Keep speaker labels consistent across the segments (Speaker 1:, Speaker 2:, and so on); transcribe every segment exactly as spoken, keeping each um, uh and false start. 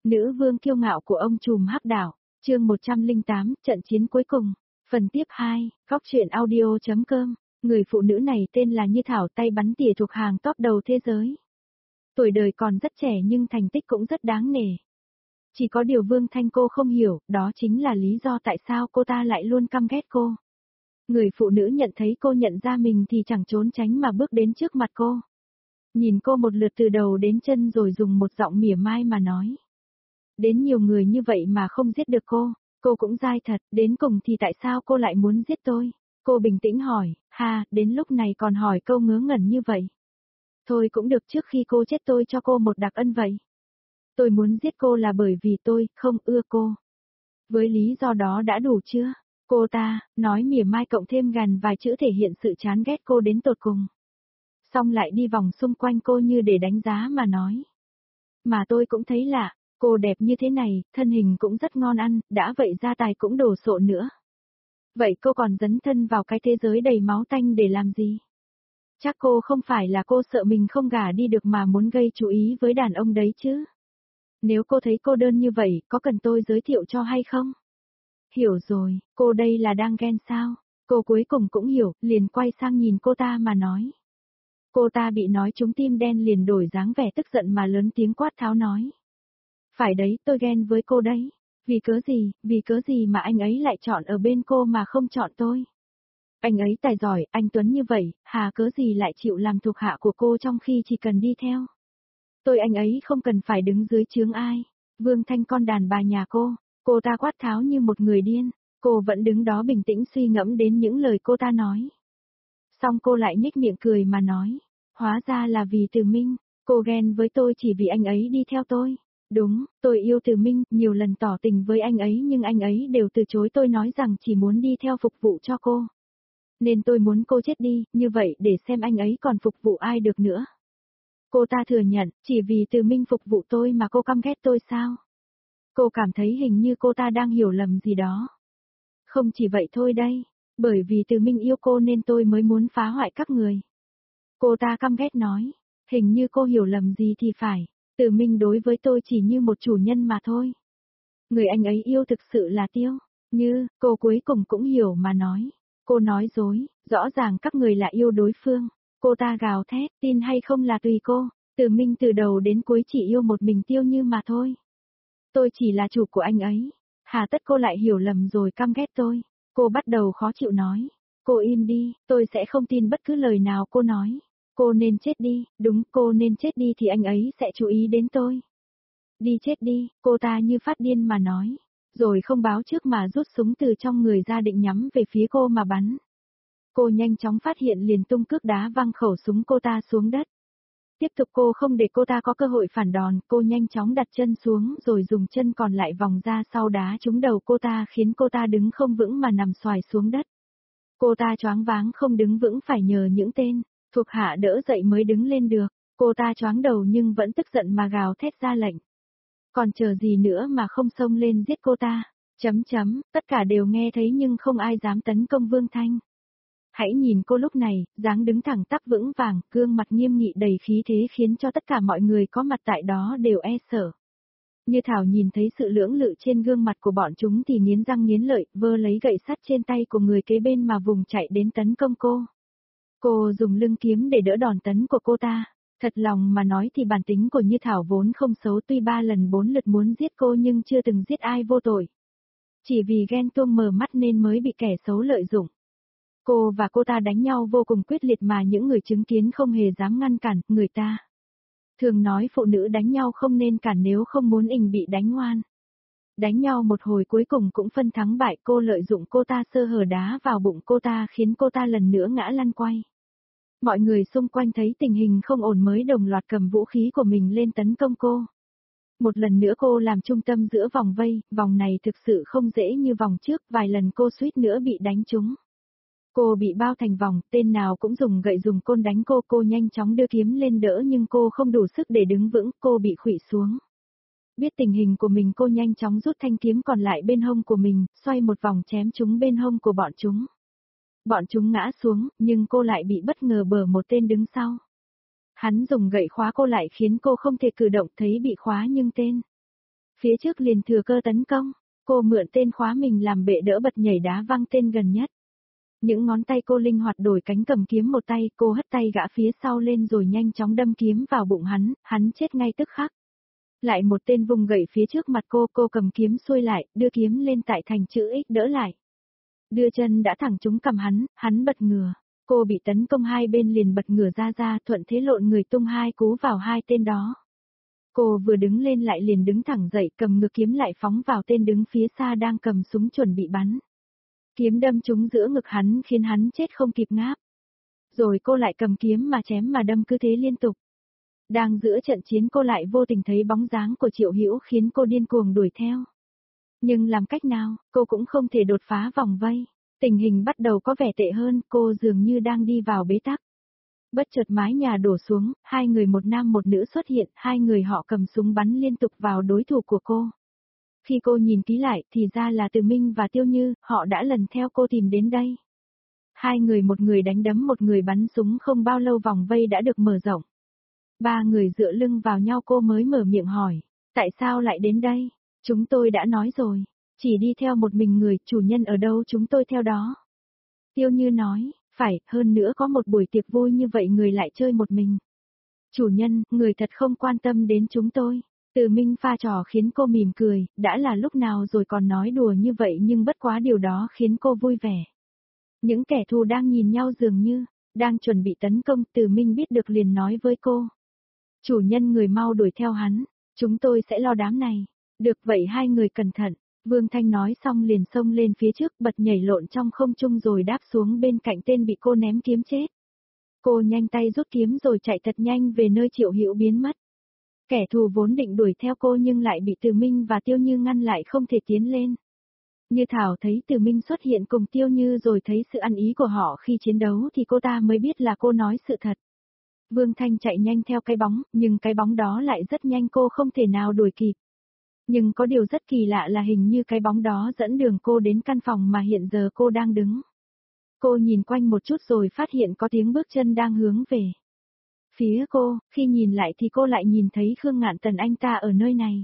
Speaker 1: Nữ vương kiêu ngạo của ông trùm hắc đảo, chương một trăm lẻ tám, trận chiến cuối cùng. Phần tiếp hai, góc truyện audio.com, người phụ nữ này tên là Như Thảo, tay bắn tỉa thuộc hàng top đầu thế giới. Tuổi đời còn rất trẻ nhưng thành tích cũng rất đáng nể. Chỉ có điều Vương Thanh cô không hiểu, đó chính là lý do tại sao cô ta lại luôn căm ghét cô. Người phụ nữ nhận thấy cô nhận ra mình thì chẳng trốn tránh mà bước đến trước mặt cô. Nhìn cô một lượt từ đầu đến chân rồi dùng một giọng mỉa mai mà nói. Đến nhiều người như vậy mà không giết được cô, cô cũng dai thật, đến cùng thì tại sao cô lại muốn giết tôi? Cô bình tĩnh hỏi, ha, đến lúc này còn hỏi câu ngớ ngẩn như vậy. Thôi cũng được, trước khi cô chết tôi cho cô một đặc ân vậy. Tôi muốn giết cô là bởi vì tôi không ưa cô. Với lý do đó đã đủ chưa? Cô ta, nói mỉa mai cộng thêm gần vài chữ thể hiện sự chán ghét cô đến tột cùng. Xong lại đi vòng xung quanh cô như để đánh giá mà nói. Mà tôi cũng thấy lạ, cô đẹp như thế này, thân hình cũng rất ngon ăn, đã vậy gia tài cũng đồ sộ nữa. Vậy cô còn dấn thân vào cái thế giới đầy máu tanh để làm gì? Chắc cô không phải là cô sợ mình không gả đi được mà muốn gây chú ý với đàn ông đấy chứ? Nếu cô thấy cô đơn như vậy, có cần tôi giới thiệu cho hay không? Hiểu rồi, cô đây là đang ghen sao? Cô cuối cùng cũng hiểu, liền quay sang nhìn cô ta mà nói. Cô ta bị nói trúng tim đen liền đổi dáng vẻ tức giận mà lớn tiếng quát tháo nói. Phải đấy, tôi ghen với cô đấy. Vì cớ gì, vì cớ gì mà anh ấy lại chọn ở bên cô mà không chọn tôi? Anh ấy tài giỏi, anh Tuấn như vậy, hà cớ gì lại chịu làm thuộc hạ của cô trong khi chỉ cần đi theo? Tôi anh ấy không cần phải đứng dưới chướng ai. Vương Thanh con đàn bà nhà cô, cô ta quát tháo như một người điên. Cô vẫn đứng đó bình tĩnh suy ngẫm đến những lời cô ta nói. Xong cô lại nhếch miệng cười mà nói. Hóa ra là vì Từ Minh, cô ghen với tôi chỉ vì anh ấy đi theo tôi. Đúng, tôi yêu Từ Minh, nhiều lần tỏ tình với anh ấy nhưng anh ấy đều từ chối tôi nói rằng chỉ muốn đi theo phục vụ cho cô. Nên tôi muốn cô chết đi, như vậy để xem anh ấy còn phục vụ ai được nữa. Cô ta thừa nhận, chỉ vì Từ Minh phục vụ tôi mà cô căm ghét tôi sao? Cô cảm thấy hình như cô ta đang hiểu lầm gì đó. Không chỉ vậy thôi đây, bởi vì Từ Minh yêu cô nên tôi mới muốn phá hoại các người. Cô ta căm ghét nói, hình như cô hiểu lầm gì thì phải, Từ Minh đối với tôi chỉ như một chủ nhân mà thôi. Người anh ấy yêu thực sự là Tiêu, Như, cô cuối cùng cũng hiểu mà nói. Cô nói dối, rõ ràng các người là yêu đối phương. Cô ta gào thét, tin hay không là tùy cô, Từ Minh từ đầu đến cuối chỉ yêu một mình Tiêu Như mà thôi. Tôi chỉ là chủ của anh ấy. Hà tất cô lại hiểu lầm rồi căm ghét tôi. Cô bắt đầu khó chịu nói. Cô im đi, tôi sẽ không tin bất cứ lời nào cô nói. Cô nên chết đi, đúng, cô nên chết đi thì anh ấy sẽ chú ý đến tôi. Đi chết đi, cô ta như phát điên mà nói. Rồi không báo trước mà rút súng từ trong người ra định nhắm về phía cô mà bắn. Cô nhanh chóng phát hiện liền tung cước đá văng khẩu súng cô ta xuống đất. Tiếp tục cô không để cô ta có cơ hội phản đòn, cô nhanh chóng đặt chân xuống rồi dùng chân còn lại vòng ra sau đá trúng đầu cô ta khiến cô ta đứng không vững mà nằm xoài xuống đất. Cô ta choáng váng không đứng vững phải nhờ những tên thuộc hạ đỡ dậy mới đứng lên được. Cô ta choáng đầu nhưng vẫn tức giận mà gào thét ra lệnh. Còn chờ gì nữa mà không xông lên giết cô ta? Chấm chấm, tất cả đều nghe thấy nhưng không ai dám tấn công Vương Thanh. Hãy nhìn cô lúc này, dáng đứng thẳng tắp vững vàng, gương mặt nghiêm nghị đầy khí thế khiến cho tất cả mọi người có mặt tại đó đều e sợ. Như Thảo nhìn thấy sự lưỡng lự trên gương mặt của bọn chúng thì nghiến răng nghiến lợi, vơ lấy gậy sắt trên tay của người kế bên mà vùng chạy đến tấn công cô. Cô dùng lưng kiếm để đỡ đòn tấn của cô ta. Thật lòng mà nói thì bản tính của Như Thảo vốn không xấu, tuy ba lần bốn lượt muốn giết cô nhưng chưa từng giết ai vô tội. Chỉ vì ghen tuông mờ mắt nên mới bị kẻ xấu lợi dụng. Cô và cô ta đánh nhau vô cùng quyết liệt mà những người chứng kiến không hề dám ngăn cản người ta. Thường nói phụ nữ đánh nhau không nên cản nếu không muốn ình bị đánh ngoan. Đánh nhau một hồi cuối cùng cũng phân thắng bại, cô lợi dụng cô ta sơ hở đá vào bụng cô ta khiến cô ta lần nữa ngã lăn quay. Mọi người xung quanh thấy tình hình không ổn mới đồng loạt cầm vũ khí của mình lên tấn công cô. Một lần nữa cô làm trung tâm giữa vòng vây, vòng này thực sự không dễ như vòng trước, vài lần cô suýt nữa bị đánh trúng. Cô bị bao thành vòng, tên nào cũng dùng gậy dùng côn đánh cô, cô nhanh chóng đưa kiếm lên đỡ nhưng cô không đủ sức để đứng vững, cô bị khuỵu xuống. Biết tình hình của mình cô nhanh chóng rút thanh kiếm còn lại bên hông của mình, xoay một vòng chém chúng bên hông của bọn chúng. Bọn chúng ngã xuống, nhưng cô lại bị bất ngờ bở một tên đứng sau. Hắn dùng gậy khóa cô lại khiến cô không thể cử động, thấy bị khóa nhưng tên Phía trước liền thừa cơ tấn công, cô mượn tên khóa mình làm bệ đỡ bật nhảy đá văng tên gần nhất. Những ngón tay cô linh hoạt đổi cánh cầm kiếm một tay, cô hất tay gã phía sau lên rồi nhanh chóng đâm kiếm vào bụng hắn, hắn chết ngay tức khắc. Lại một tên vùng gậy phía trước mặt cô, cô cầm kiếm xuôi lại, đưa kiếm lên tại thành chữ X đỡ lại. Đưa chân đã thẳng trúng cầm hắn, hắn bật ngửa. Cô bị tấn công hai bên liền bật ngửa ra ra, thuận thế lộn người tung hai cú vào hai tên đó. Cô vừa đứng lên lại liền đứng thẳng dậy, cầm ngược kiếm lại phóng vào tên đứng phía xa đang cầm súng chuẩn bị bắn. Kiếm đâm trúng giữa ngực hắn khiến hắn chết không kịp ngáp. Rồi cô lại cầm kiếm mà chém mà đâm cứ thế liên tục. Đang giữa trận chiến cô lại vô tình thấy bóng dáng của Triệu Hữu khiến cô điên cuồng đuổi theo. Nhưng làm cách nào, cô cũng không thể đột phá vòng vây. Tình hình bắt đầu có vẻ tệ hơn, cô dường như đang đi vào bế tắc. Bất chợt mái nhà đổ xuống, hai người một nam một nữ xuất hiện, hai người họ cầm súng bắn liên tục vào đối thủ của cô. Khi cô nhìn kỹ lại thì ra là Từ Minh và Tiêu Như, họ đã lần theo cô tìm đến đây. Hai người một người đánh đấm một người bắn súng, không bao lâu vòng vây đã được mở rộng. Ba người dựa lưng vào nhau, cô mới mở miệng hỏi, tại sao lại đến đây? Chúng tôi đã nói rồi, chỉ đi theo một mình người, chủ nhân ở đâu chúng tôi theo đó. Tiêu Như nói, phải, hơn nữa có một buổi tiệc vui như vậy người lại chơi một mình. Chủ nhân, người thật không quan tâm đến chúng tôi. Từ Minh pha trò khiến cô mỉm cười, đã là lúc nào rồi còn nói đùa như vậy, nhưng bất quá điều đó khiến cô vui vẻ. Những kẻ thù đang nhìn nhau dường như đang chuẩn bị tấn công, Từ Minh biết được liền nói với cô. Chủ nhân, người mau đuổi theo hắn, chúng tôi sẽ lo đám này. Được vậy hai người cẩn thận. Vương Thanh nói xong liền xông lên phía trước, bật nhảy lộn trong không trung rồi đáp xuống bên cạnh tên bị cô ném kiếm chết. Cô nhanh tay rút kiếm rồi chạy thật nhanh về nơi Triệu Hữu biến mất. Kẻ thù vốn định đuổi theo cô nhưng lại bị Từ Minh và Tiêu Như ngăn lại không thể tiến lên. Như Thảo thấy Từ Minh xuất hiện cùng Tiêu Như rồi thấy sự ăn ý của họ khi chiến đấu thì cô ta mới biết là cô nói sự thật. Vương Thanh chạy nhanh theo cái bóng, nhưng cái bóng đó lại rất nhanh, cô không thể nào đuổi kịp. Nhưng có điều rất kỳ lạ là hình như cái bóng đó dẫn đường cô đến căn phòng mà hiện giờ cô đang đứng. Cô nhìn quanh một chút rồi phát hiện có tiếng bước chân đang hướng về phía cô, khi nhìn lại thì cô lại nhìn thấy Khương Ngạn Tần, anh ta ở nơi này.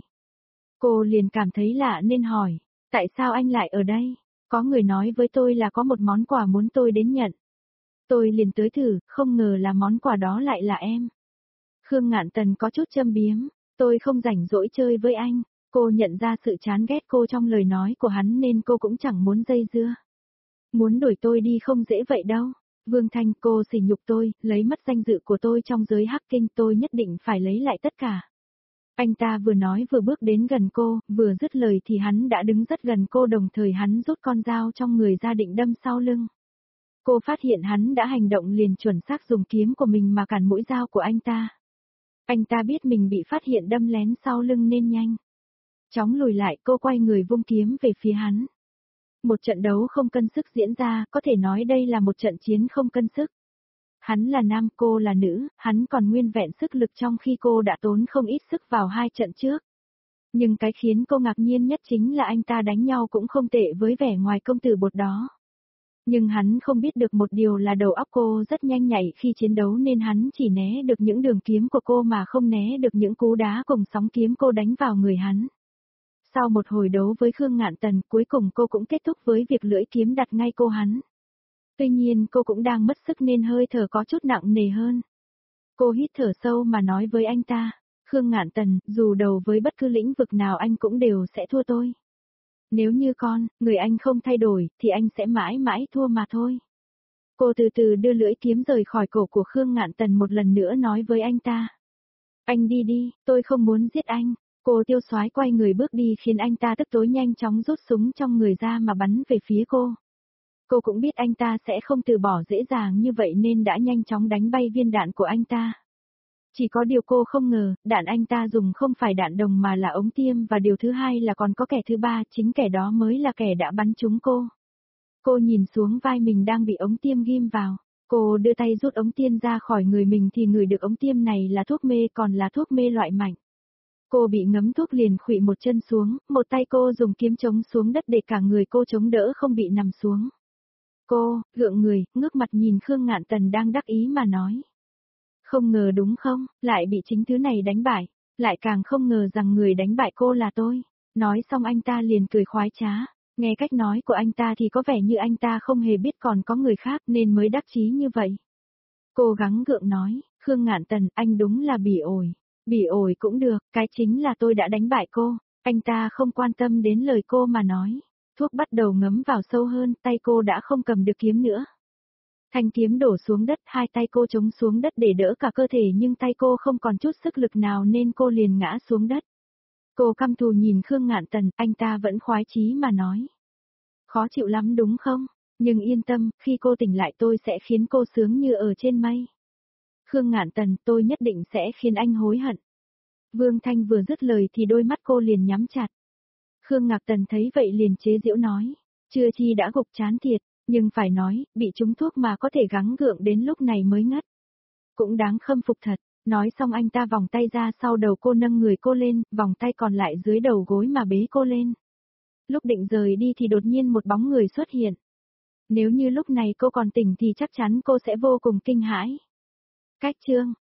Speaker 1: Cô liền cảm thấy lạ nên hỏi, tại sao anh lại ở đây? Có người nói với tôi là có một món quà muốn tôi đến nhận. Tôi liền tới thử, không ngờ là món quà đó lại là em. Khương Ngạn Tần có chút châm biếm, tôi không rảnh rỗi chơi với anh. Cô nhận ra sự chán ghét cô trong lời nói của hắn nên cô cũng chẳng muốn dây dưa. Muốn đuổi tôi đi không dễ vậy đâu. Vương Thanh, cô sỉ nhục tôi, lấy mất danh dự của tôi trong giới hắc kinh, tôi nhất định phải lấy lại tất cả. Anh ta vừa nói vừa bước đến gần cô, vừa dứt lời thì hắn đã đứng rất gần cô, đồng thời hắn rút con dao trong người ra định đâm sau lưng. Cô phát hiện hắn đã hành động liền chuẩn xác dùng kiếm của mình mà cản mũi dao của anh ta. Anh ta biết mình bị phát hiện đâm lén sau lưng nên nhanh chóng lùi lại, cô quay người vung kiếm về phía hắn. Một trận đấu không cân sức diễn ra, có thể nói đây là một trận chiến không cân sức. Hắn là nam, cô là nữ, hắn còn nguyên vẹn sức lực trong khi cô đã tốn không ít sức vào hai trận trước. Nhưng cái khiến cô ngạc nhiên nhất chính là anh ta đánh nhau cũng không tệ với vẻ ngoài công tử bột đó. Nhưng hắn không biết được một điều là đầu óc cô rất nhanh nhạy khi chiến đấu nên hắn chỉ né được những đường kiếm của cô mà không né được những cú đá cùng sóng kiếm cô đánh vào người hắn. Sau một hồi đấu với Khương Ngạn Tần, cuối cùng cô cũng kết thúc với việc lưỡi kiếm đặt ngay cô hắn. Tuy nhiên cô cũng đang mất sức nên hơi thở có chút nặng nề hơn. Cô hít thở sâu mà nói với anh ta, Khương Ngạn Tần, dù đầu với bất cứ lĩnh vực nào anh cũng đều sẽ thua tôi. Nếu như con, người anh không thay đổi, thì anh sẽ mãi mãi thua mà thôi. Cô từ từ đưa lưỡi kiếm rời khỏi cổ của Khương Ngạn Tần, một lần nữa nói với anh ta. Anh đi đi, tôi không muốn giết anh. Cô tiêu soái quay người bước đi khiến anh ta tức tối nhanh chóng rút súng trong người ra mà bắn về phía cô. Cô cũng biết anh ta sẽ không từ bỏ dễ dàng như vậy nên đã nhanh chóng đánh bay viên đạn của anh ta. Chỉ có điều cô không ngờ, đạn anh ta dùng không phải đạn đồng mà là ống tiêm, và điều thứ hai là còn có kẻ thứ ba, chính kẻ đó mới là kẻ đã bắn trúng cô. Cô nhìn xuống vai mình đang bị ống tiêm ghim vào. Cô đưa tay rút ống tiêm ra khỏi người mình thì ngửi được ống tiêm này là thuốc mê, còn là thuốc mê loại mạnh. Cô bị ngấm thuốc liền khuỵu một chân xuống, một tay cô dùng kiếm chống xuống đất để cả người cô chống đỡ không bị nằm xuống. Cô, gượng người, ngước mặt nhìn Khương Ngạn Tần đang đắc ý mà nói. Không ngờ đúng không, lại bị chính thứ này đánh bại. Lại càng không ngờ rằng người đánh bại cô là tôi. Nói xong anh ta liền cười khoái trá. Nghe cách nói của anh ta thì có vẻ như anh ta không hề biết còn có người khác nên mới đắc chí như vậy. Cô gắng gượng nói, Khương Ngạn Tần, anh đúng là bỉ ổi. Bỉ ổi cũng được, cái chính là tôi đã đánh bại cô. Anh ta không quan tâm đến lời cô mà nói. Thuốc bắt đầu ngấm vào sâu hơn, tay cô đã không cầm được kiếm nữa. Thanh kiếm đổ xuống đất, hai tay cô chống xuống đất để đỡ cả cơ thể nhưng tay cô không còn chút sức lực nào nên cô liền ngã xuống đất. Cô căm thù nhìn Khương Ngạn Tần, anh ta vẫn khoái chí mà nói. Khó chịu lắm đúng không? Nhưng yên tâm, khi cô tỉnh lại tôi sẽ khiến cô sướng như ở trên mây. Khương Ngạn Tần, tôi nhất định sẽ khiến anh hối hận. Vương Thanh vừa dứt lời thì đôi mắt cô liền nhắm chặt. Khương Ngạn Tần thấy vậy liền chế giễu nói, chưa chi đã gục chán thiệt, nhưng phải nói, bị trúng thuốc mà có thể gắng gượng đến lúc này mới ngất. Cũng đáng khâm phục thật, nói xong anh ta vòng tay ra sau đầu cô nâng người cô lên, vòng tay còn lại dưới đầu gối mà bế cô lên. Lúc định rời đi thì đột nhiên một bóng người xuất hiện. Nếu như lúc này cô còn tỉnh thì chắc chắn cô sẽ vô cùng kinh hãi. Cách chương